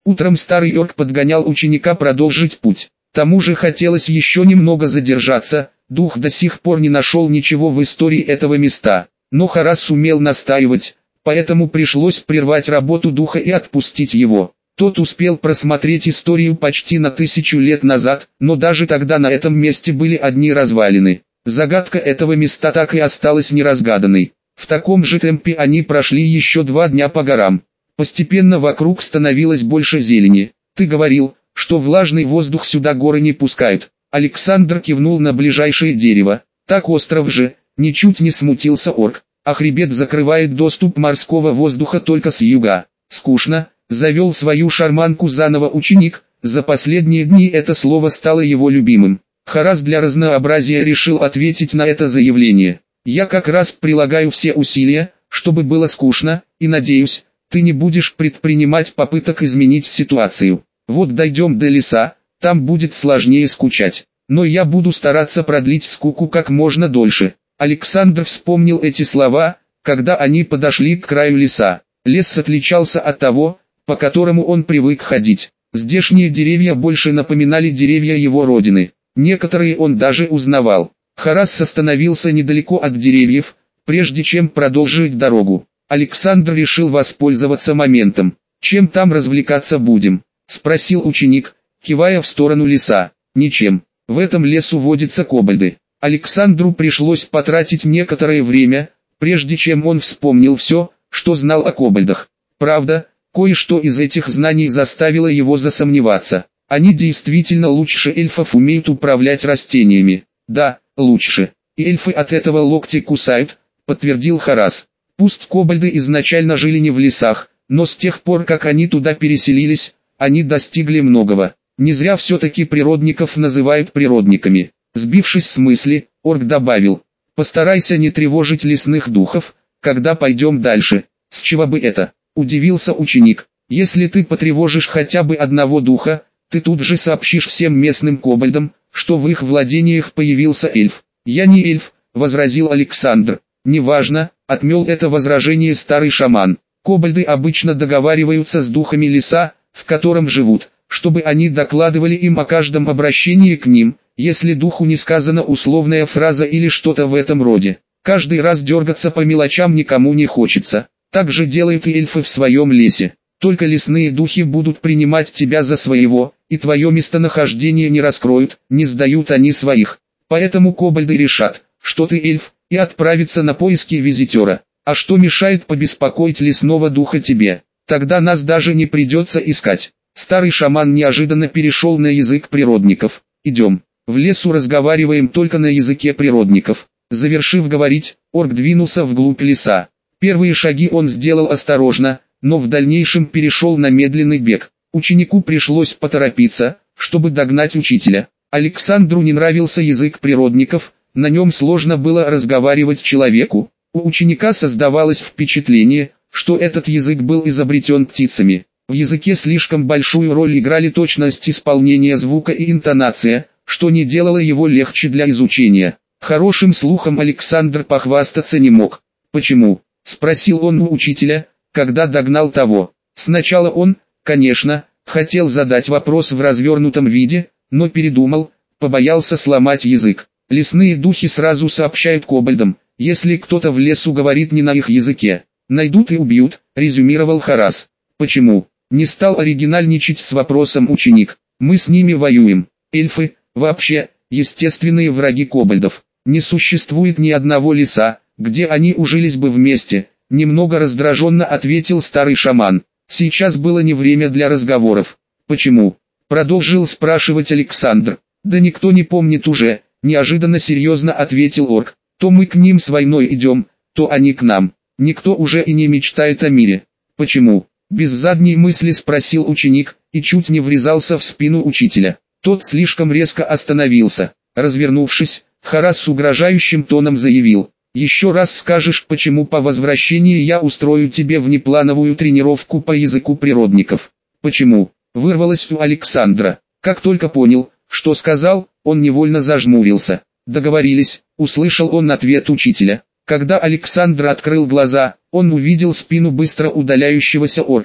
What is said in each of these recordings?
Утром старый орк подгонял ученика продолжить путь. Тому же хотелось еще немного задержаться, дух до сих пор не нашел ничего в истории этого места. Но Харас сумел настаивать, поэтому пришлось прервать работу духа и отпустить его. Тот успел просмотреть историю почти на 1000 лет назад, но даже тогда на этом месте были одни развалины. Загадка этого места так и осталась неразгаданной. В таком же темпе они прошли еще 2 дня по горам. Постепенно вокруг становилось больше зелени. «Ты говорил, что влажный воздух сюда горы не пускают». Александр кивнул на ближайшее дерево. «Так остров же», ничуть не смутился орк. «А хребет закрывает доступ морского воздуха только с юга». «Скучно», завел свою шарманку заново ученик. За последние дни это слово стало его любимым. Харас для разнообразия решил ответить на это заявление. «Я как раз прилагаю все усилия, чтобы было скучно, и надеюсь, ты не будешь предпринимать попыток изменить ситуацию. Вот дойдем до леса, там будет сложнее скучать. Но я буду стараться продлить скуку как можно дольше». Александр вспомнил эти слова, когда они подошли к краю леса. Лес отличался от того, по которому он привык ходить. Здешние деревья больше напоминали деревья его родины. Некоторые он даже узнавал. Харас остановился недалеко от деревьев, прежде чем продолжить дорогу. Александр решил воспользоваться моментом. «Чем там развлекаться будем?» – спросил ученик, кивая в сторону леса. «Ничем. В этом лесу водятся кобальды». Александру пришлось потратить некоторое время, прежде чем он вспомнил все, что знал о кобальдах. Правда, кое-что из этих знаний заставило его засомневаться. Они действительно лучше эльфов умеют управлять растениями. «Да, лучше. И эльфы от этого локти кусают», – подтвердил Харас. Пусть кобальды изначально жили не в лесах, но с тех пор как они туда переселились, они достигли многого. Не зря все-таки природников называют природниками. Сбившись с мысли, орк добавил: «Постарайся не тревожить лесных духов, когда пойдем дальше». «С чего бы это?» – удивился ученик. «Если ты потревожишь хотя бы одного духа, ты тут же сообщишь всем местным кобальдам, что в их владениях появился эльф». «Я не эльф», – возразил Александр. «Неважно», – отмел это возражение старый шаман. «Кобальды обычно договариваются с духами леса, в котором живут, чтобы они докладывали им о каждом обращении к ним, если духу не сказана условная фраза или что-то в этом роде. Каждый раз дергаться по мелочам никому не хочется. Так же делают и эльфы в своем лесе. Только лесные духи будут принимать тебя за своего, и твое местонахождение не раскроют, не сдают они своих. Поэтому кобальды решат, что ты эльф, и отправятся на поиски визитера. А что мешает побеспокоить лесного духа тебе? Тогда нас даже не придется искать». Старый шаман неожиданно перешел на язык природников. «Идем. В лесу разговариваем только на языке природников». Завершив говорить, орк двинулся вглубь леса. Первые шаги он сделал осторожно, но в дальнейшем перешел на медленный бег. Ученику пришлось поторопиться, чтобы догнать учителя. Александру не нравился язык природников, на нем сложно было разговаривать человеку. У ученика создавалось впечатление, что этот язык был изобретен птицами. В языке слишком большую роль играли точность исполнения звука и интонация, что не делало его легче для изучения. Хорошим слухом Александр похвастаться не мог. «Почему?» – спросил он у учителя, когда догнал того. Сначала он, конечно, хотел задать вопрос в развернутом виде, но передумал, побоялся сломать язык. Лесные духи сразу сообщают кобальдам, если кто-то в лесу говорит не на их языке. «Найдут и убьют», – резюмировал Харас. «Почему?» – не стал оригинальничать с вопросом ученик. «Мы с ними воюем. Эльфы, вообще, естественные враги кобальдов. Не существует ни одного леса, где они ужились бы вместе», – немного раздраженно ответил старый шаман. Сейчас было не время для разговоров. «Почему?» – продолжил спрашивать Александр. «Да никто не помнит уже», – неожиданно серьезно ответил орк. «То мы к ним с войной идем, то они к нам. Никто уже и не мечтает о мире». «Почему?» – без задней мысли спросил ученик, и чуть не врезался в спину учителя. Тот слишком резко остановился. Развернувшись, Харас с угрожающим тоном заявил: «Еще раз скажешь, почему по возвращении я устрою тебе внеплановую тренировку по языку природников». «Почему?» – вырвалось у Александра. Как только понял, что сказал, он невольно зажмурился. «Договорились», – услышал он ответ учителя. Когда Александр открыл глаза, он увидел спину быстро удаляющегося орка.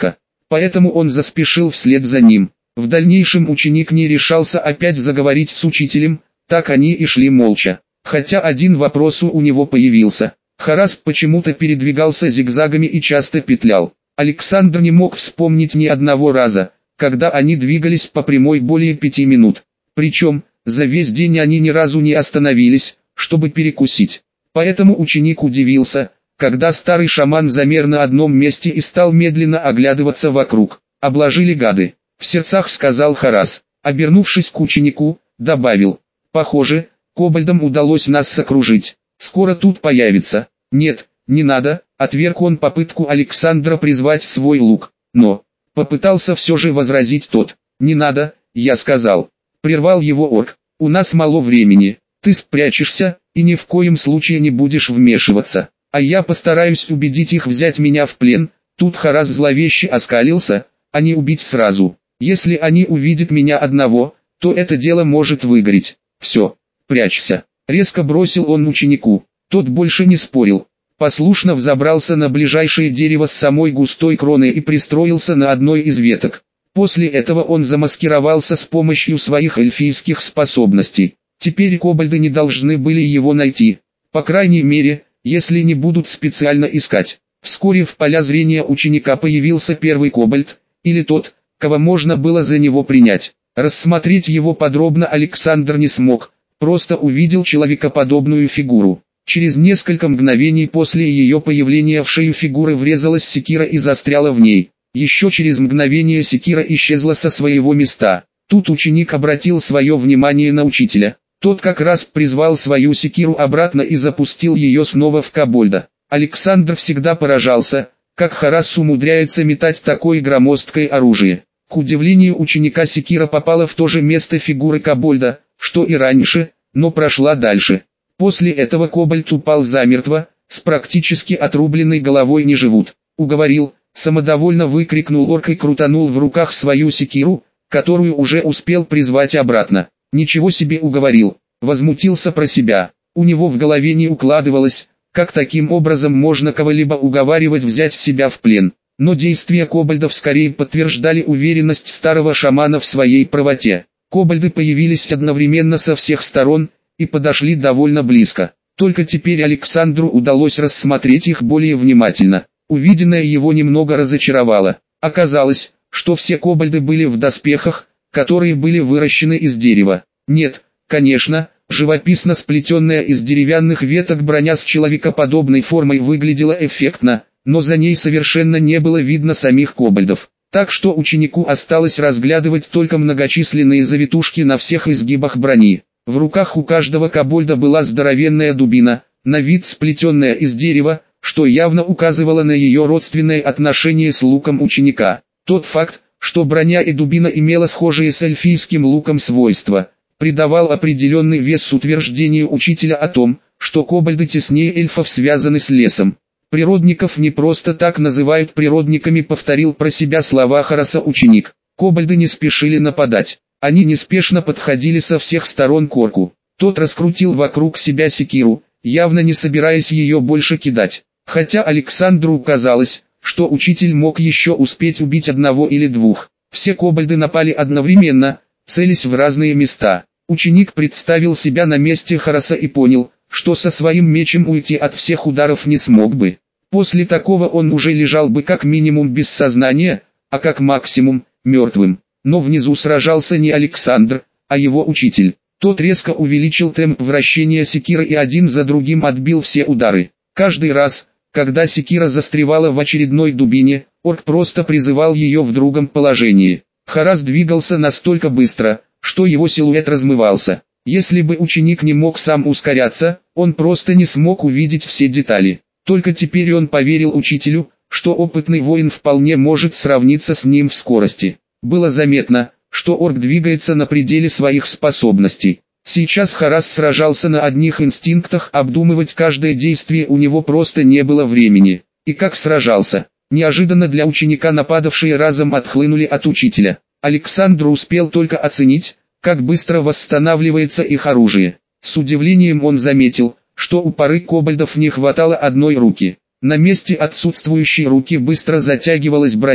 поэтому он заспешил вслед за ним. В дальнейшем ученик не решался опять заговорить с учителем, так они и шли молча. Хотя один вопрос у него появился. Харас почему-то передвигался зигзагами и часто петлял. Александр не мог вспомнить ни одного раза, когда они двигались по прямой более 5 минут. Причем, за весь день они ни разу не остановились, чтобы перекусить. Поэтому ученик удивился, когда старый шаман замер на одном месте и стал медленно оглядываться вокруг. «Обложили гады», — в сердцах сказал Харас. Обернувшись к ученику, добавил: «Похоже, кобальдам удалось нас окружить. Скоро тут появится». «Нет, не надо», — отверг он попытку Александра призвать свой лук. Но попытался все же возразить тот. «Не надо, я сказал». Прервал его орк. «У нас мало времени. Ты спрячешься, и ни в коем случае не будешь вмешиваться. А я постараюсь убедить их взять меня в плен». Тут Харас зловеще оскалился: «А не убить сразу. Если они увидят меня одного, то это дело может выгореть. Все, прячься». Резко бросил он ученику. Тот больше не спорил. Послушно взобрался на ближайшее дерево с самой густой кроной и пристроился на одной из веток. После этого он замаскировался с помощью своих эльфийских способностей. Теперь кобальды не должны были его найти. По крайней мере, если не будут специально искать. Вскоре в поля зрения ученика появился первый кобальд, или тот, кого можно было за него принять. Рассмотреть его подробно Александр не смог, просто увидел человекоподобную фигуру. Через несколько мгновений после ее появления в шею фигуры врезалась секира и застряла в ней. Еще через мгновение секира исчезла со своего места. Тут ученик обратил свое внимание на учителя. Тот как раз призвал свою секиру обратно и запустил ее снова в кобальда. Александр всегда поражался, как Харас умудряется метать такое громоздкое оружие. К удивлению ученика секира попала в то же место фигуры кобальда, что и раньше, но прошла дальше. После этого кобальд упал замертво, с практически отрубленной головой не живут. «Уговорил», самодовольно выкрикнул орк и крутанул в руках свою секиру, которую уже успел призвать обратно. «Ничего себе уговорил», возмутился про себя. У него в голове не укладывалось, как таким образом можно кого-либо уговаривать взять себя в плен. Но действия кобальдов скорее подтверждали уверенность старого шамана в своей правоте. Кобальды появились одновременно со всех сторон и подошли довольно близко. Только теперь Александру удалось рассмотреть их более внимательно. Увиденное его немного разочаровало. Оказалось, что все кобальды были в доспехах, которые были выращены из дерева. Нет, конечно, живописно сплетенная из деревянных веток броня с человекоподобной формой выглядела эффектно, но за ней совершенно не было видно самих кобальдов. Так что ученику осталось разглядывать только многочисленные завитушки на всех изгибах брони. В руках у каждого кобальда была здоровенная дубина, на вид сплетенная из дерева, что явно указывало на ее родственное отношение с луком ученика. Тот факт, что броня и дубина имела схожие с эльфийским луком свойства, придавал определенный вес утверждению учителя о том, что кобальды теснее эльфов связаны с лесом. Природников не просто так называют природниками, повторил про себя слова Хараса ученик. Кобальды не спешили нападать. Они неспешно подходили со всех сторон к орку. Тот раскрутил вокруг себя секиру, явно не собираясь ее больше кидать. Хотя Александру казалось, что учитель мог еще успеть убить одного или двух. Все кобальды напали одновременно, целясь в разные места. Ученик представил себя на месте Хараса и понял, что со своим мечем уйти от всех ударов не смог бы. После такого он уже лежал бы как минимум без сознания, а как максимум мертвым. Но внизу сражался не Александр, а его учитель. Тот резко увеличил темп вращения секиры и один за другим отбил все удары. Каждый раз, когда секира застревала в очередной дубине, орк просто призывал ее в другом положении. Харас двигался настолько быстро, что его силуэт размывался. Если бы ученик не мог сам ускоряться, он просто не смог увидеть все детали. Только теперь он поверил учителю, что опытный воин вполне может сравниться с ним в скорости. Было заметно, что орк двигается на пределе своих способностей. Сейчас Харас сражался на одних инстинктах, обдумывать каждое действие у него просто не было времени. И как сражался. Неожиданно для ученика нападавшие разом отхлынули от учителя. Александр успел только оценить, как быстро восстанавливается их оружие. С удивлением он заметил, что у пары кобальдов не хватало одной руки. На месте отсутствующей руки быстро затягивалась броня,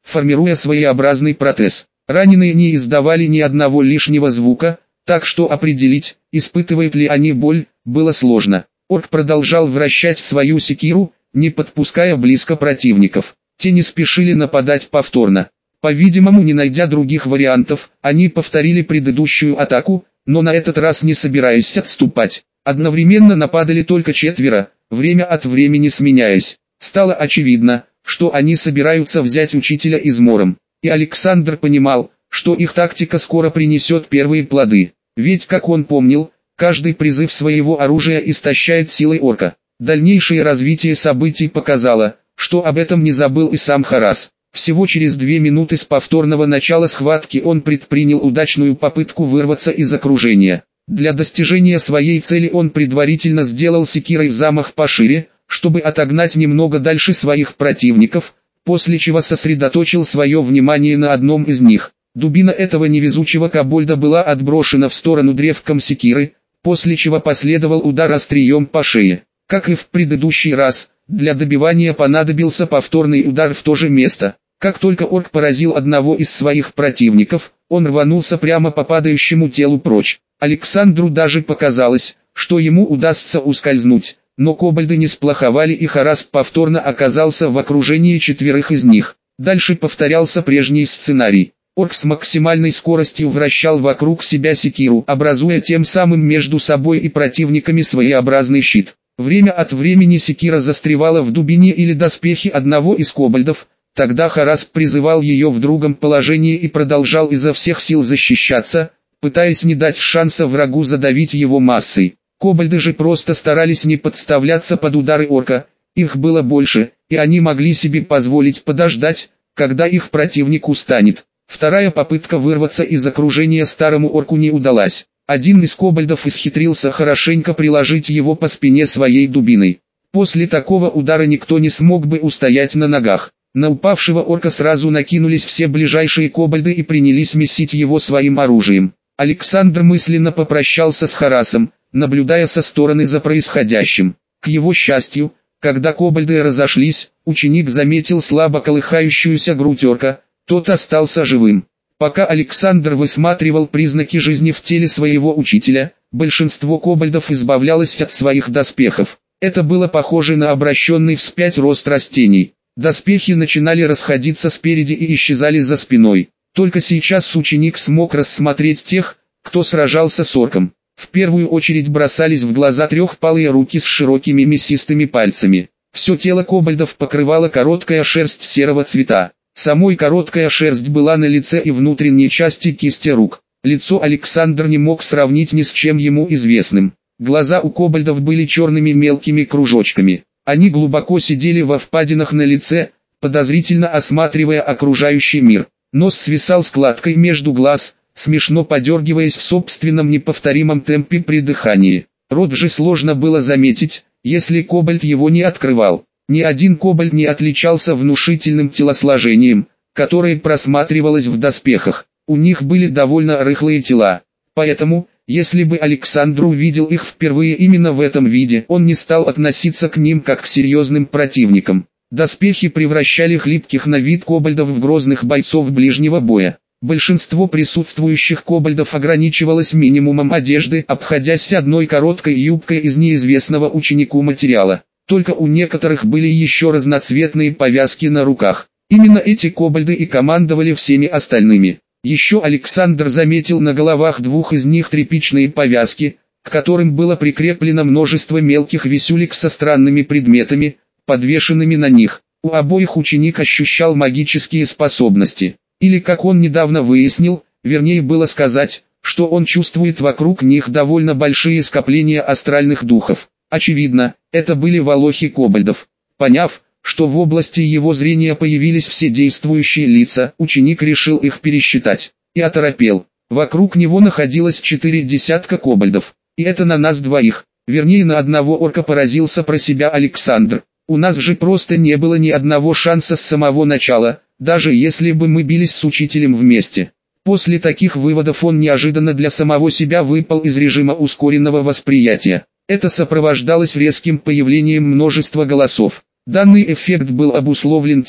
формируя своеобразный протез. Раненые не издавали ни одного лишнего звука, так что определить, испытывают ли они боль, было сложно. Орк продолжал вращать свою секиру, не подпуская близко противников. Те не спешили нападать повторно. По-видимому, не найдя других вариантов, они повторили предыдущую атаку, но на этот раз не собираясь отступать. Одновременно нападали только 4, время от времени сменяясь. Стало очевидно, что они собираются взять учителя измором. И Александр понимал, что их тактика скоро принесет первые плоды. Ведь, как он помнил, каждый призыв своего оружия истощает силой орка. Дальнейшее развитие событий показало, что об этом не забыл и сам Харас. Всего через 2 минуты с повторного начала схватки он предпринял удачную попытку вырваться из окружения. Для достижения своей цели он предварительно сделал секирой замах пошире, чтобы отогнать немного дальше своих противников, после чего сосредоточил свое внимание на одном из них. Дубина этого невезучего кобольда была отброшена в сторону древком секиры, после чего последовал удар острием по шее. Как и в предыдущий раз, для добивания понадобился повторный удар в то же место. Как только орк поразил одного из своих противников, он рванулся прямо по падающему телу прочь. Александру даже показалось, что ему удастся ускользнуть, но кобальды не сплоховали и Харас повторно оказался в окружении 4 из них. Дальше повторялся прежний сценарий. Орк с максимальной скоростью вращал вокруг себя секиру, образуя тем самым между собой и противниками своеобразный щит. Время от времени секира застревала в дубине или доспехе одного из кобальдов, тогда Харас призывал ее в другом положении и продолжал изо всех сил защищаться, пытаясь не дать шанса врагу задавить его массой. Кобальды же просто старались не подставляться под удары орка, их было больше, и они могли себе позволить подождать, когда их противник устанет. Вторая попытка вырваться из окружения старому орку не удалась. Один из кобальдов исхитрился хорошенько приложить его по спине своей дубиной. После такого удара никто не смог бы устоять на ногах. На упавшего орка сразу накинулись все ближайшие кобальды и принялись месить его своим оружием. Александр мысленно попрощался с Харасом, наблюдая со стороны за происходящим. К его счастью, когда кобальды разошлись, ученик заметил слабо колыхающуюся грудь орка, тот остался живым. Пока Александр высматривал признаки жизни в теле своего учителя, большинство кобальдов избавлялось от своих доспехов. Это было похоже на обращенный вспять рост растений. Доспехи начинали расходиться спереди и исчезали за спиной. Только сейчас ученик смог рассмотреть тех, кто сражался с орком. В первую очередь бросались в глаза трехпалые руки с широкими мясистыми пальцами. Все тело кобальдов покрывала короткая шерсть серого цвета. Самой короткая шерсть была на лице и внутренней части кисти рук. Лицо Александр не мог сравнить ни с чем ему известным. Глаза у кобальдов были черными мелкими кружочками. Они глубоко сидели во впадинах на лице, подозрительно осматривая окружающий мир. Нос свисал складкой между глаз, смешно подергиваясь в собственном неповторимом темпе при дыхании. Рот же сложно было заметить, если кобальд его не открывал. Ни один кобальд не отличался внушительным телосложением, которое просматривалось в доспехах. У них были довольно рыхлые тела. Поэтому, если бы Александр увидел их впервые именно в этом виде, он не стал относиться к ним как к серьезным противникам. Доспехи превращали хлипких на вид кобальдов в грозных бойцов ближнего боя. Большинство присутствующих кобальдов ограничивалось минимумом одежды, обходясь одной короткой юбкой из неизвестного ученику материала. Только у некоторых были еще разноцветные повязки на руках. Именно эти кобальды и командовали всеми остальными. Еще Александр заметил на головах 2 из них тряпичные повязки, к которым было прикреплено множество мелких висюлек со странными предметами, подвешенными на них. У обоих ученик ощущал магические способности. Или, как он недавно выяснил, вернее было сказать, что он чувствует вокруг них довольно большие скопления астральных духов. Очевидно, это были волохи кобальдов. Поняв, что в области его зрения появились все действующие лица, ученик решил их пересчитать. И оторопел. Вокруг него находилось 4 десятка кобальдов. И это на нас двоих. Вернее, на одного орка поразился про себя Александр. У нас же просто не было ни одного шанса с самого начала, даже если бы мы бились с учителем вместе. После таких выводов он неожиданно для самого себя выпал из режима ускоренного восприятия. Это сопровождалось резким появлением множества голосов. Данный эффект был обусловлен тем,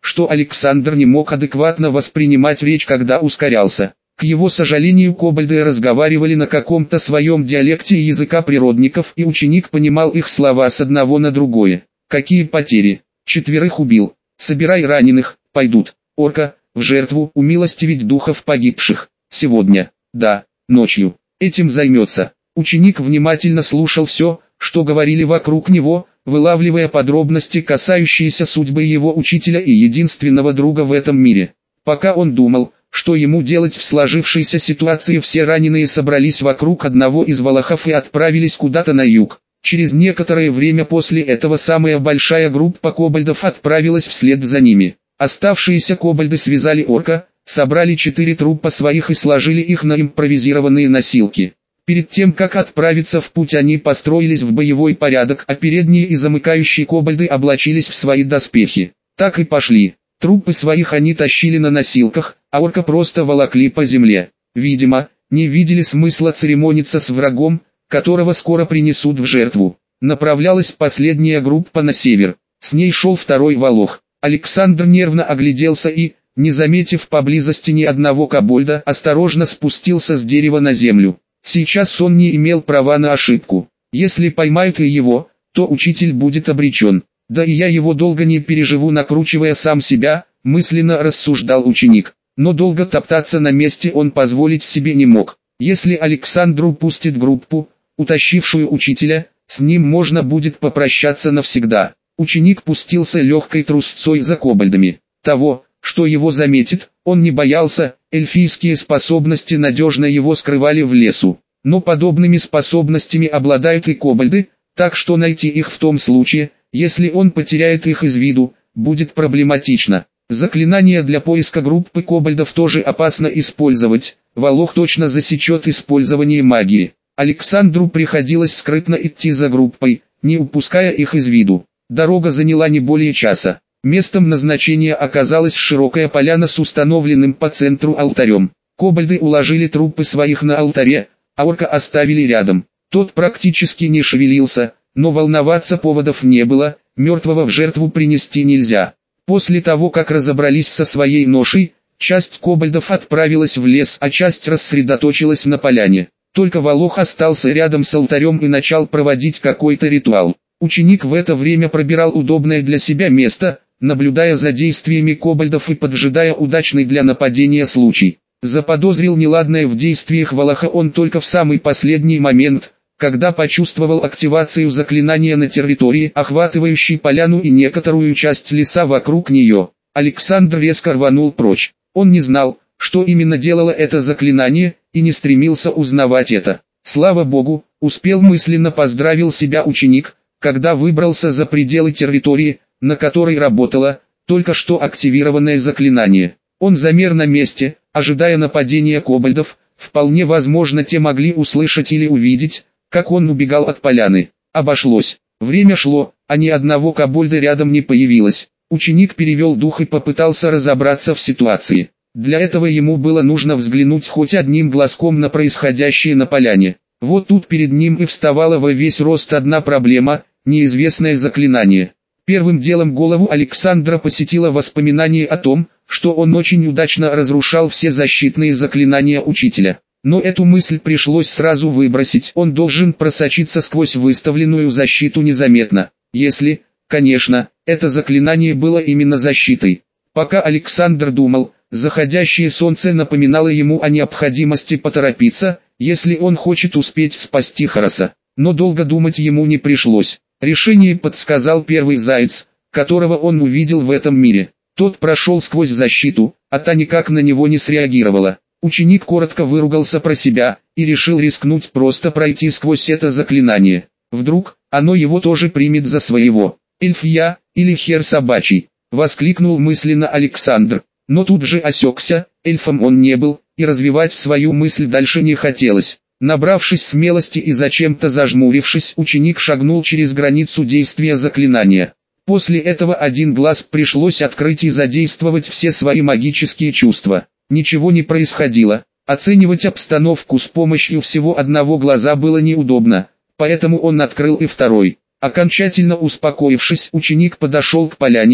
что Александр не мог адекватно воспринимать речь, когда ускорялся. К его сожалению, кобальды разговаривали на каком-то своем диалекте языка природников, и ученик понимал их слова с одного на другое. Какие потери? 4 убил. Собирай раненых, пойдут. Орка, в жертву, умилостивить духов погибших. Сегодня, да, ночью. Этим займется. Ученик внимательно слушал все, что говорили вокруг него, вылавливая подробности, касающиеся судьбы его учителя и единственного друга в этом мире. Пока он думал, что ему делать в сложившейся ситуации, все раненые собрались вокруг одного из валахов и отправились куда-то на юг. Через некоторое время после этого самая большая группа кобальдов отправилась вслед за ними. Оставшиеся кобальды связали орка, собрали 4 трупа своих и сложили их на импровизированные носилки. Перед тем, как отправиться в путь, они построились в боевой порядок, а передние и замыкающие кобальды облачились в свои доспехи. Так и пошли. Трупы своих они тащили на носилках, а орка просто волокли по земле. Видимо, не видели смысла церемониться с врагом, которого скоро принесут в жертву. Направлялась последняя группа на север. С ней шел второй волох. Александр нервно огляделся и, не заметив поблизости ни одного кобальда, осторожно спустился с дерева на землю. Сейчас он не имел права на ошибку. Если поймают и его, то учитель будет обречен. Да и я его долго не переживу, накручивая сам себя, мысленно рассуждал ученик. Но долго топтаться на месте он позволить себе не мог. Если Александр упустит группу, утащившую учителя, с ним можно будет попрощаться навсегда. Ученик пустился легкой трусцой за кобальдами. Того, что его заметит, он не боялся, эльфийские способности надежно его скрывали в лесу. Но подобными способностями обладают и кобальды, так что найти их в том случае, если он потеряет их из виду, будет проблематично. Заклинания для поиска группы кобальдов тоже опасно использовать, волох точно засечет использование магии. Александру приходилось скрытно идти за группой, не упуская их из виду. Дорога заняла не более часа. Местом назначения оказалась широкая поляна с установленным по центру алтарем. Кобальды уложили трупы своих на алтаре, а орка оставили рядом. Тот практически не шевелился, но волноваться поводов не было, мертвого в жертву принести нельзя. После того, как разобрались со своей ношей, часть кобальдов отправилась в лес, а часть рассредоточилась на поляне. Только волох остался рядом с алтарем и начал проводить какой-то ритуал. Ученик в это время пробирал удобное для себя место, наблюдая за действиями кобальдов и поджидая удачный для нападения случай. Заподозрил неладное в действиях волоха он только в самый последний момент, когда почувствовал активацию заклинания на территории, охватывающей поляну и некоторую часть леса вокруг нее. Александр резко рванул прочь. Он не знал, что именно делало это заклинание, и не стремился узнавать это. Слава Богу, успел, мысленно поздравил себя ученик, когда выбрался за пределы территории, на которой работало только что активированное заклинание. Он замер на месте, ожидая нападения кобальдов. Вполне возможно, те могли услышать или увидеть, как он убегал от поляны. Обошлось. Время шло, а ни одного кобальда рядом не появилось. Ученик перевел дух и попытался разобраться в ситуации. Для этого ему было нужно взглянуть хоть одним глазком на происходящее на поляне. Вот тут перед ним и вставала во весь рост одна проблема – неизвестное заклинание. Первым делом голову Александра посетило воспоминание о том, что он очень удачно разрушал все защитные заклинания учителя. Но эту мысль пришлось сразу выбросить, он должен просочиться сквозь выставленную защиту незаметно. Если, конечно, это заклинание было именно защитой. Пока Александр думал, заходящее солнце напоминало ему о необходимости поторопиться, если он хочет успеть спасти Хараса. Но долго думать ему не пришлось. Решение подсказал первый заяц, которого он увидел в этом мире. Тот прошел сквозь защиту, а та никак на него не среагировала. Ученик коротко выругался про себя и решил рискнуть просто пройти сквозь это заклинание. Вдруг оно его тоже примет за своего. «Эльф я, или хер собачий!» — воскликнул мысленно Александр. Но тут же осекся, эльфом он не был, и развивать свою мысль дальше не хотелось. Набравшись смелости и зачем-то зажмурившись, ученик шагнул через границу действия заклинания. После этого один глаз пришлось открыть и задействовать все свои магические чувства. Ничего не происходило. Оценивать обстановку с помощью всего одного глаза было неудобно, поэтому он открыл и второй. Окончательно успокоившись, ученик подошел к поляне,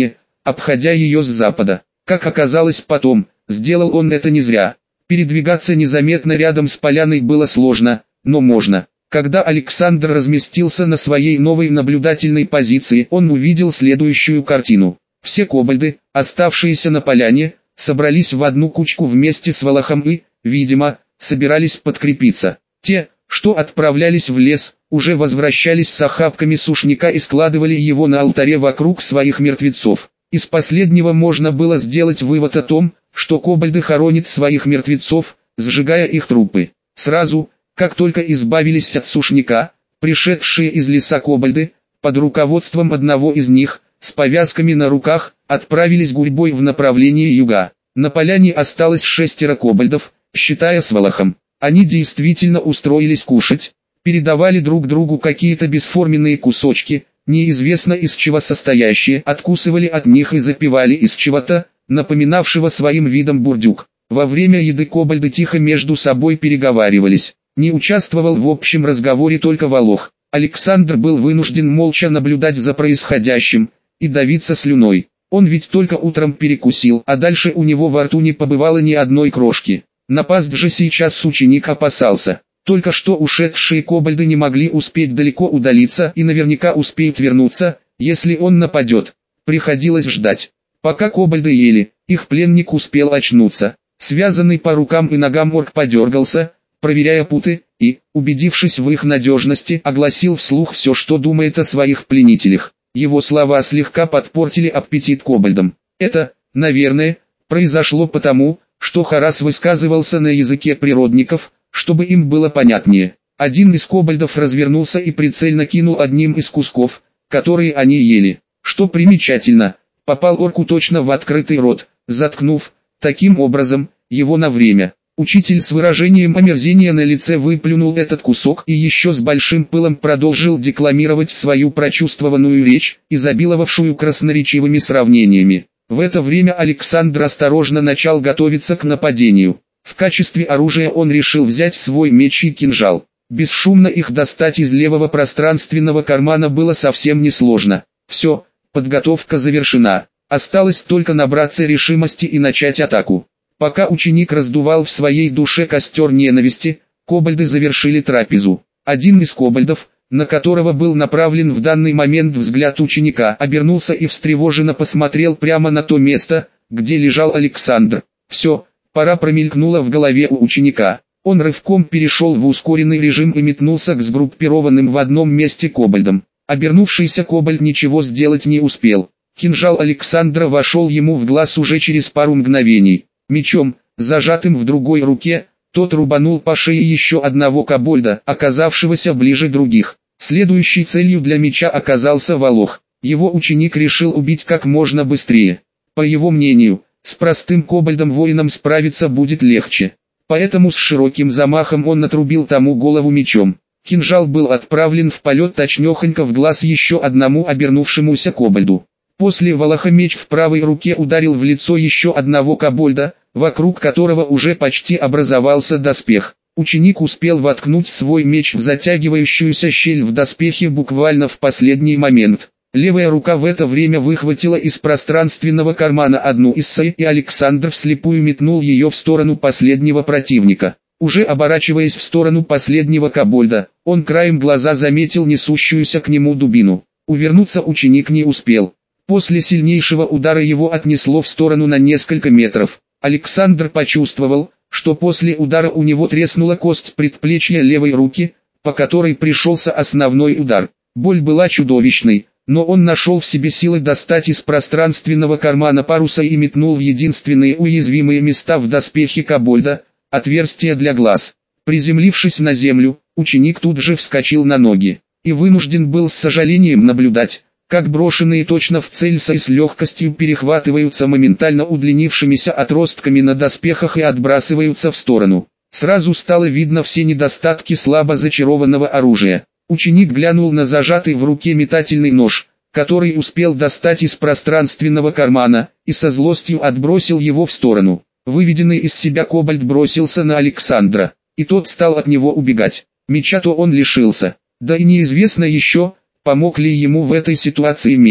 обходя ее с запада. Как оказалось потом, сделал он это не зря. Передвигаться незаметно рядом с поляной было сложно, но можно. Когда Александр разместился на своей новой наблюдательной позиции, он увидел следующую картину. Все кобальды, оставшиеся на поляне, собрались в одну кучку вместе с Волохом и, видимо, собирались подкрепиться. Те, что отправлялись в лес, уже возвращались с охапками сушняка и складывали его на алтаре вокруг своих мертвецов. Из последнего можно было сделать вывод о том, что кобальды хоронят своих мертвецов, сжигая их трупы. Сразу, как только избавились от сушняка, пришедшие из леса кобальды, под руководством одного из них, с повязками на руках, отправились гурьбой в направлении юга. На поляне осталось 6 кобальдов, считая с Волохом. Они действительно устроились кушать, передавали друг другу какие-то бесформенные кусочки, неизвестно из чего состоящие, откусывали от них и запивали из чего-то, напоминавшего своим видом бурдюк. Во время еды кобальды тихо между собой переговаривались. Не участвовал в общем разговоре только Волох. Александр был вынужден молча наблюдать за происходящим и давиться слюной. Он ведь только утром перекусил, а дальше у него во рту не побывало ни одной крошки. Напасть же сейчас ученик опасался. Только что ушедшие кобальды не могли успеть далеко удалиться и наверняка успеют вернуться, если он нападет. Приходилось ждать. Пока кобальды ели, их пленник успел очнуться. Связанный по рукам и ногам орк подергался, проверяя путы, и, убедившись в их надежности, огласил вслух все, что думает о своих пленителях. Его слова слегка подпортили аппетит кобальдам. Это, наверное, произошло потому, что Харас высказывался на языке природников, чтобы им было понятнее. Один из кобальдов развернулся и прицельно кинул одним из кусков, которые они ели. Что примечательно, попал орку точно в открытый рот, заткнув, таким образом, его на время. Учитель с выражением омерзения на лице выплюнул этот кусок и еще с большим пылом продолжил декламировать свою прочувствованную речь, изобиловавшую красноречивыми сравнениями. В это время Александр осторожно начал готовиться к нападению. В качестве оружия он решил взять свой меч и кинжал. Бесшумно их достать из левого пространственного кармана было совсем несложно. Все, подготовка завершена. Осталось только набраться решимости и начать атаку. Пока ученик раздувал в своей душе костер ненависти, кобальды завершили трапезу. Один из кобальдов, на которого был направлен в данный момент взгляд ученика, обернулся и встревоженно посмотрел прямо на то место, где лежал Александр. Все, пора промелькнула в голове у ученика. Он рывком перешел в ускоренный режим и метнулся к сгруппированным в одном месте кобальдам. Обернувшийся кобальд ничего сделать не успел. Кинжал Александра вошел ему в глаз уже через пару мгновений. Мечом, зажатым в другой руке, тот рубанул по шее еще одного кобальда, оказавшегося ближе других. Следующей целью для меча оказался Волох. Его ученик решил убить как можно быстрее. По его мнению, с простым кобальдом-воином справиться будет легче. Поэтому с широким замахом он отрубил тому голову мечом. Кинжал был отправлен в полет точнёхонько в глаз еще одному обернувшемуся кобальду. После Волоха меч в правой руке ударил в лицо еще одного кобальда, вокруг которого уже почти образовался доспех. Ученик успел воткнуть свой меч в затягивающуюся щель в доспехе буквально в последний момент. Левая рука в это время выхватила из пространственного кармана одну из сай, и Александр вслепую метнул ее в сторону последнего противника. Уже оборачиваясь в сторону последнего кобальда, он краем глаза заметил несущуюся к нему дубину. Увернуться ученик не успел. После сильнейшего удара его отнесло в сторону на несколько метров. Александр почувствовал, что после удара у него треснула кость предплечья левой руки, по которой пришелся основной удар. Боль была чудовищной, но он нашел в себе силы достать из пространственного кармана паруса и метнул в единственные уязвимые места в доспехе кобальда, отверстие для глаз. Приземлившись на землю, ученик тут же вскочил на ноги, и вынужден был с сожалением наблюдать, как брошенные точно в цель сай с легкостью перехватываются моментально удлинившимися отростками на доспехах и отбрасываются в сторону. Сразу стало видно все недостатки слабо зачарованного оружия. Ученик глянул на зажатый в руке метательный нож, который успел достать из пространственного кармана, и со злостью отбросил его в сторону. Выведенный из себя кобальд бросился на Александра, и тот стал от него убегать. Меча-то он лишился, да и неизвестно еще, помог ли ему в этой ситуации меч.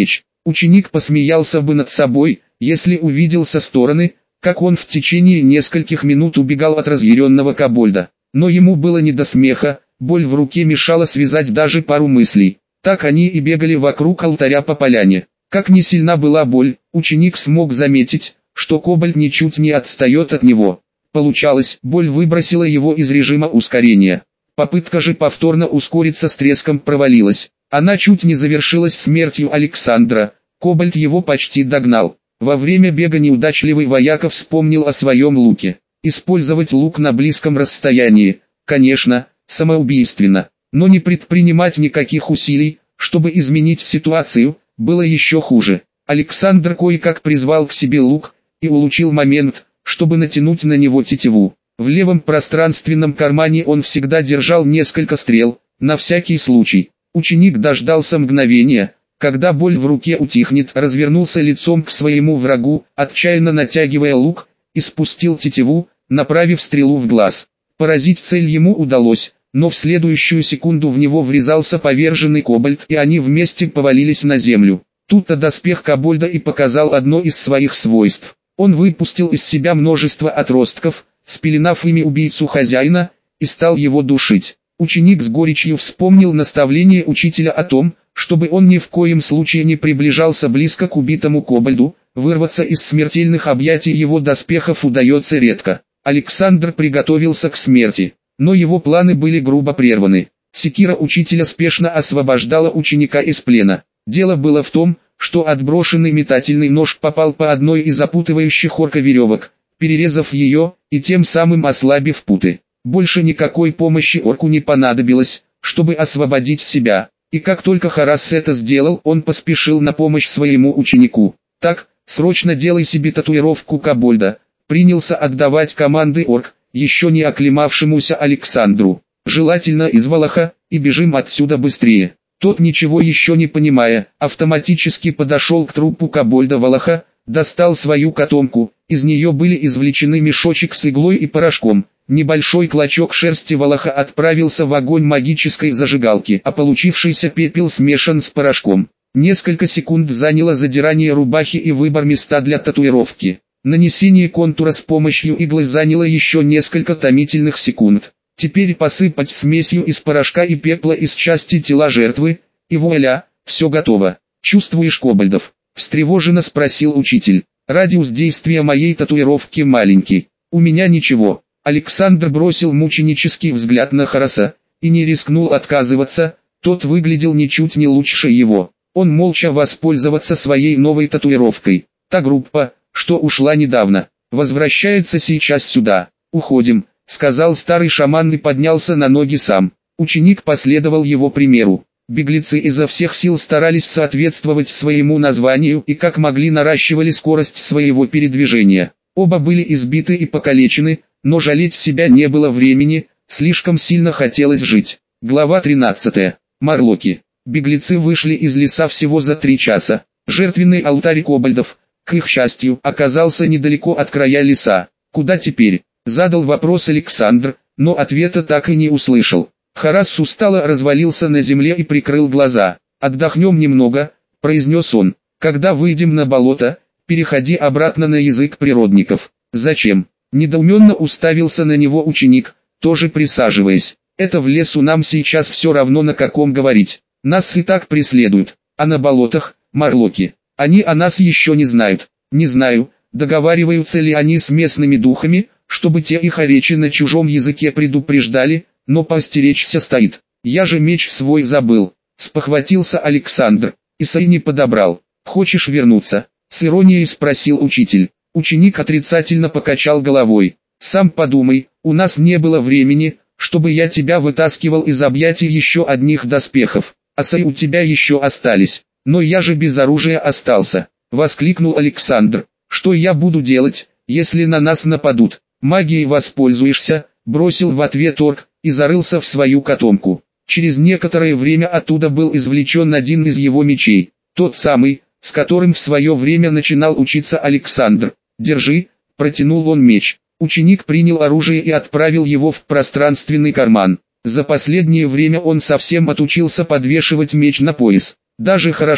Ученик посмеялся бы над собой, если увидел со стороны, как он в течение нескольких минут убегал от разъяренного кобольда. Но ему было не до смеха, боль в руке мешала связать даже пару мыслей. Так они и бегали вокруг алтаря по поляне. Как ни сильна была боль, ученик смог заметить, что кобальд ничуть не отстает от него. Получалось, боль выбросила его из режима ускорения. Попытка же повторно ускориться с треском провалилась. Она чуть не завершилась смертью Александра. Кобальд его почти догнал. Во время бега неудачливый вояка вспомнил о своем луке. Использовать лук на близком расстоянии, конечно, самоубийственно, но не предпринимать никаких усилий, чтобы изменить ситуацию, было еще хуже. Александр кое-как призвал к себе лук и улучил момент, чтобы натянуть на него тетиву. В левом пространственном кармане он всегда держал несколько стрел, на всякий случай. Ученик дождался мгновения, когда боль в руке утихнет, развернулся лицом к своему врагу, отчаянно натягивая лук, и спустил тетиву, направив стрелу в глаз. Поразить цель ему удалось, но в следующую секунду в него врезался поверженный кобальд, и они вместе повалились на землю. Тут-то доспех кобальда и показал одно из своих свойств. Он выпустил из себя множество отростков, спеленав ими убийцу хозяина, и стал его душить. Ученик с горечью вспомнил наставление учителя о том, чтобы он ни в коем случае не приближался близко к убитому кобальду, вырваться из смертельных объятий его доспехов удается редко. Александр приготовился к смерти, но его планы были грубо прерваны. Секира учителя спешно освобождала ученика из плена. Дело было в том, что отброшенный метательный нож попал по одной из опутывающих орка веревок, перерезав ее, и тем самым ослабив путы. Больше никакой помощи орку не понадобилось, чтобы освободить себя, и как только Харас это сделал, он поспешил на помощь своему ученику. «Так, срочно делай себе татуировку кобальда», принялся отдавать команды орк, еще не оклемавшемуся Александру. «Желательно из Валаха, и бежим отсюда быстрее». Тот, ничего еще не понимая, автоматически подошел к трупу кобальда Валаха, достал свою котомку, из нее были извлечены мешочек с иглой и порошком. Небольшой клочок шерсти Валаха отправился в огонь магической зажигалки, а получившийся пепел смешан с порошком. Несколько секунд заняло задирание рубахи и выбор места для татуировки. Нанесение контура с помощью иглы заняло еще несколько томительных секунд. Теперь посыпать смесью из порошка и пепла из части тела жертвы, и вуаля, все готово. «Чувствуешь кобальдов?» – встревоженно спросил учитель. «Радиус действия моей татуировки маленький. У меня ничего». Александр бросил мученический взгляд на Хараса, и не рискнул отказываться, тот выглядел ничуть не лучше его. Он молча воспользоваться своей новой татуировкой. Та группа, что ушла недавно, возвращается сейчас сюда. «Уходим», — сказал старый шаман и поднялся на ноги сам. Ученик последовал его примеру. Беглецы изо всех сил старались соответствовать своему названию и как могли наращивали скорость своего передвижения. Оба были избиты и покалечены, но жалеть себя не было времени, слишком сильно хотелось жить. Глава 13. Марлоки. Беглецы вышли из леса всего за 3 часа. Жертвенный алтарь кобальдов, к их счастью, оказался недалеко от края леса. «Куда теперь?» – задал вопрос Александр, но ответа так и не услышал. Харас устало развалился на земле и прикрыл глаза. «Отдохнем немного», – произнес он. «Когда выйдем на болото, переходи обратно на язык природников». «Зачем?» – недоуменно уставился на него ученик, тоже присаживаясь. «Это в лесу, нам сейчас все равно на каком говорить. Нас и так преследуют, а на болотах – марлоки. Они о нас еще не знают. Не знаю, договариваются ли они с местными духами, чтобы те их о речи на чужом языке предупреждали, но поостеречься стоит. Я же меч свой забыл», – спохватился Александр, и Сай не подобрал. «Хочешь вернуться?» – с иронией спросил учитель. Ученик отрицательно покачал головой. «Сам подумай, у нас не было времени, чтобы я тебя вытаскивал из объятий еще одних доспехов. А Сай у тебя еще остались. Но я же без оружия остался», — воскликнул Александр. «Что я буду делать, если на нас нападут?» «Магией воспользуешься», — бросил в ответ орк, и зарылся в свою котомку. Через некоторое время оттуда был извлечен один из его мечей, тот самый, с которым в свое время начинал учиться Александр. «Держи», — протянул он меч. Ученик принял оружие и отправил его в пространственный карман. За последнее время он совсем отучился подвешивать меч на пояс. Даже хорошо,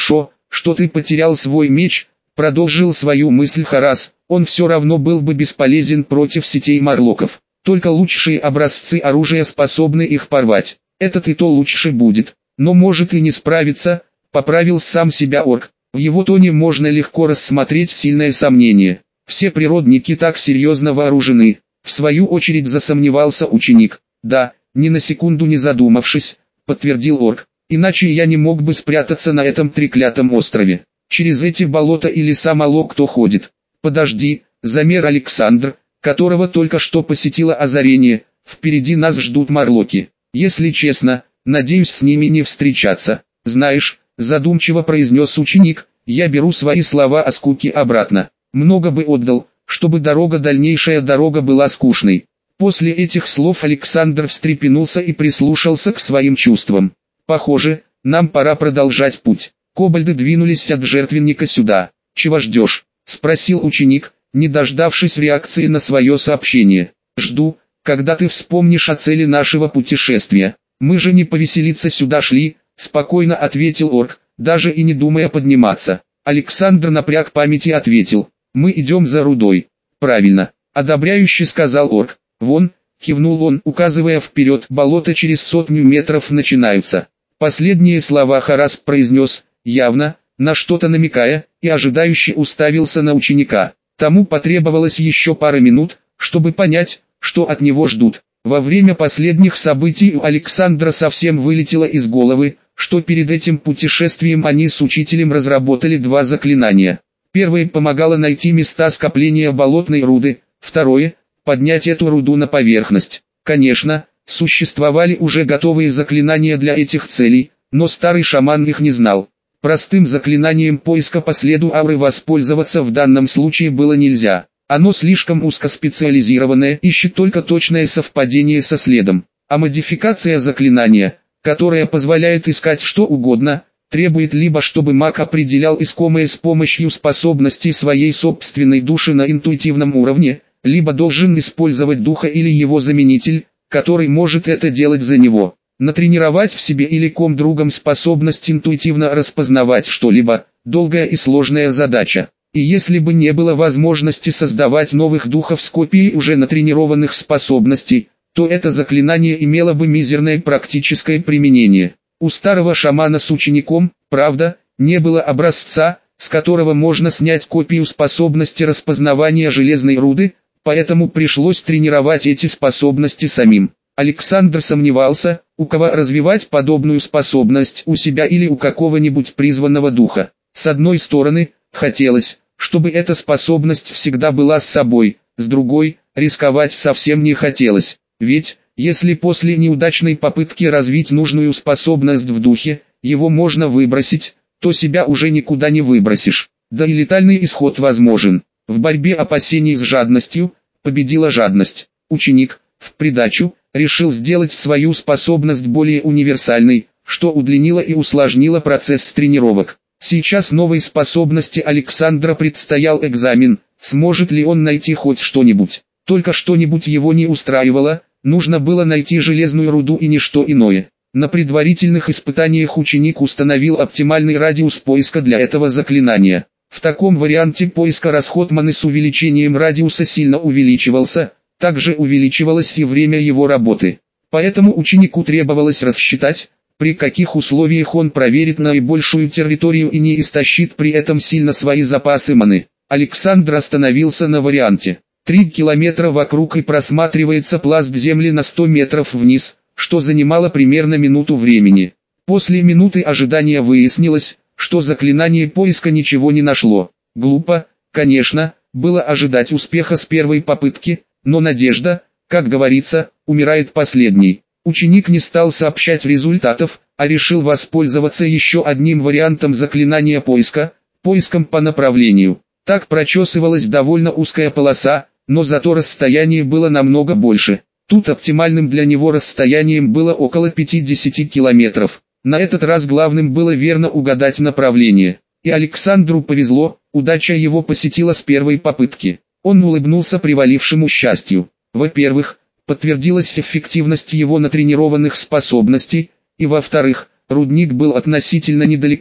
что ты потерял свой меч, продолжил свою мысль Харас, он все равно был бы бесполезен против сетей морлоков. Только лучшие образцы оружия способны их порвать. Этот и то лучше будет, но может и не справиться, поправил сам себя орк. В его тоне можно легко рассмотреть сильное сомнение. Все природники так серьезно вооружены. В свою очередь засомневался ученик. Да, ни на секунду не задумавшись, подтвердил орк. Иначе я не мог бы спрятаться на этом треклятом острове. Через эти болота и леса мало кто ходит. Подожди, замер Александр, которого только что посетило озарение. Впереди нас ждут морлоки. Если честно, надеюсь с ними не встречаться. Знаешь, задумчиво произнес ученик, я беру свои слова о скуке обратно. Много бы отдал, чтобы дальнейшая дорога была скучной. После этих слов Александр встрепенулся и прислушался к своим чувствам. Похоже, нам пора продолжать путь. Кобальды двинулись от жертвенника сюда. Чего ждешь? Спросил ученик, не дождавшись реакции на свое сообщение. Жду, когда ты вспомнишь о цели нашего путешествия. Мы же не повеселиться сюда шли, спокойно ответил орк, даже и не думая подниматься. Александр напряг память и ответил, мы идем за рудой. Правильно, одобряюще сказал орк. Вон, кивнул он, указывая вперед, болото через 100 метров начинаются. Последние слова Харас произнес, явно, на что-то намекая, и ожидающе уставился на ученика. Тому потребовалось еще пара минут, чтобы понять, что от него ждут. Во время последних событий у Александра совсем вылетело из головы, что перед этим путешествием они с учителем разработали два заклинания. Первое помогало найти места скопления болотной руды, второе – поднять эту руду на поверхность. Конечно, существовали уже готовые заклинания для этих целей, но старый шаман их не знал. Простым заклинанием поиска по следу ауры воспользоваться в данном случае было нельзя. Оно слишком узкоспециализированное, ищет только точное совпадение со следом. А модификация заклинания, которая позволяет искать что угодно, требует либо чтобы маг определял искомое с помощью способностей своей собственной души на интуитивном уровне, либо должен использовать духа или его заменитель, который может это делать за него. Натренировать в себе или ком-другом способность интуитивно распознавать что-либо – долгая и сложная задача. И если бы не было возможности создавать новых духов с копией уже натренированных способностей, то это заклинание имело бы мизерное практическое применение. У старого шамана с учеником, правда, не было образца, с которого можно снять копию способности распознавания железной руды, поэтому пришлось тренировать эти способности самим. Александр сомневался, у кого развивать подобную способность, у себя или у какого-нибудь призванного духа. С одной стороны, хотелось, чтобы эта способность всегда была с собой, с другой, рисковать совсем не хотелось. Ведь, если после неудачной попытки развить нужную способность в духе, его можно выбросить, то себя уже никуда не выбросишь. Да и летальный исход возможен. В борьбе опасений с жадностью, победила жадность. Ученик, в придачу, решил сделать свою способность более универсальной, что удлинило и усложнило процесс тренировок. Сейчас новой способности Александра предстоял экзамен, сможет ли он найти хоть что-нибудь. Только что-нибудь его не устраивало, нужно было найти железную руду и ничто иное. На предварительных испытаниях ученик установил оптимальный радиус поиска для этого заклинания. В таком варианте поиска расход маны с увеличением радиуса сильно увеличивался, также увеличивалось и время его работы. Поэтому ученику требовалось рассчитать, при каких условиях он проверит наибольшую территорию и не истощит при этом сильно свои запасы маны. Александр остановился на варианте. 3 километра вокруг и просматривается пласт земли на 100 метров вниз, что занимало примерно минуту времени. После минуты ожидания выяснилось, что заклинание поиска ничего не нашло. Глупо, конечно, было ожидать успеха с первой попытки, но надежда, как говорится, умирает последней. Ученик не стал сообщать результатов, а решил воспользоваться еще одним вариантом заклинания поиска, поиском по направлению. Так прочесывалась довольно узкая полоса, но зато расстояние было намного больше. Тут оптимальным для него расстоянием было около 50 километров. На этот раз главным было верно угадать направление. И Александру повезло, удача его посетила с первой попытки. Он улыбнулся привалившему счастью. Во-первых, подтвердилась эффективность его натренированных способностей, и во-вторых, рудник был относительно недалеко,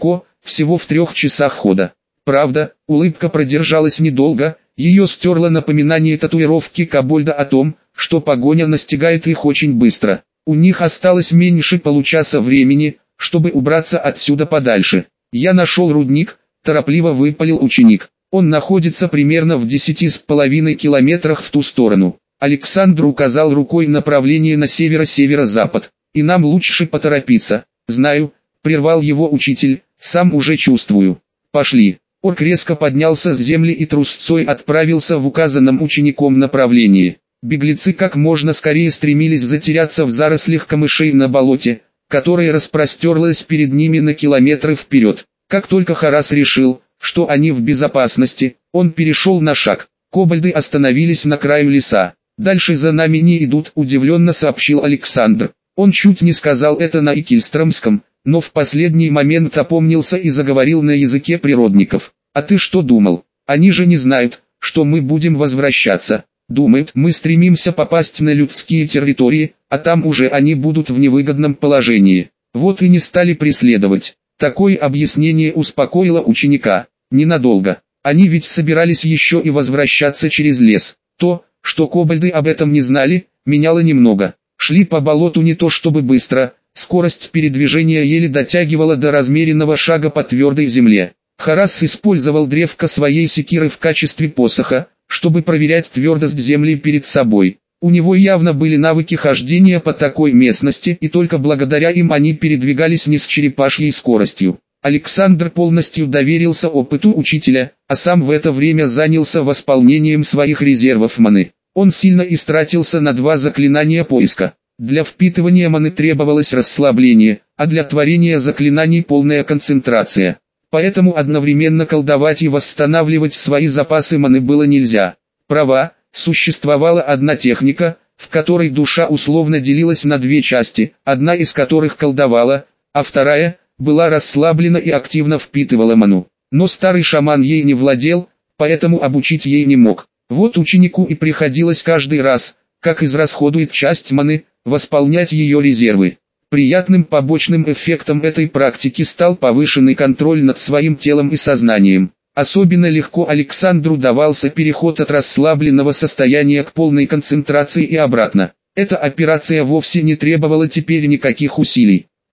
всего в 3 часах хода. Правда, улыбка продержалась недолго, ее стерло напоминание татуировки Кобольда о том, что погоня настигает их очень быстро. У них осталось меньше получаса времени, чтобы убраться отсюда подальше. «Я нашел рудник», – торопливо выпалил ученик. «Он находится примерно в 10,5 километрах в ту сторону». Александр указал рукой направление на северо-северо-запад. «И нам лучше поторопиться». «Знаю», – прервал его учитель, – «сам уже чувствую». «Пошли». Орк резко поднялся с земли и трусцой отправился в указанном учеником направлении. Беглецы как можно скорее стремились затеряться в зарослях камышей на болоте, которое распростерлось перед ними на километры вперед. Как только Харас решил, что они в безопасности, он перешел на шаг. Кобальды остановились на краю леса. «Дальше за нами не идут», – удивленно сообщил Александр. Он чуть не сказал это на икельстромском, но в последний момент опомнился и заговорил на языке природников. «А ты что думал? Они же не знают, что мы будем возвращаться. Думают, мы стремимся попасть на людские территории, а там уже они будут в невыгодном положении. Вот и не стали преследовать». Такое объяснение успокоило ученика. Ненадолго. Они ведь собирались еще и возвращаться через лес. То, что кобальды об этом не знали, меняло немного. Шли по болоту не то чтобы быстро, скорость передвижения еле дотягивала до размеренного шага по твердой земле. Харас использовал древко своей секиры в качестве посоха, чтобы проверять твердость земли перед собой. У него явно были навыки хождения по такой местности, и только благодаря им они передвигались не с черепашьей скоростью. Александр полностью доверился опыту учителя, а сам в это время занялся восполнением своих резервов маны. Он сильно истратился на 2 заклинания поиска. Для впитывания маны требовалось расслабление, а для творения заклинаний полная концентрация. Поэтому одновременно колдовать и восстанавливать свои запасы маны было нельзя. Права, существовала одна техника, в которой душа условно делилась на 2 части, одна из которых колдовала, а вторая была расслаблена и активно впитывала ману. Но старый шаман ей не владел, поэтому обучить ей не мог. Вот ученику и приходилось каждый раз, как израсходует часть маны, восполнять ее резервы. Приятным побочным эффектом этой практики стал повышенный контроль над своим телом и сознанием. Особенно легко Александру давался переход от расслабленного состояния к полной концентрации и обратно. Эта операция вовсе не требовала теперь никаких усилий.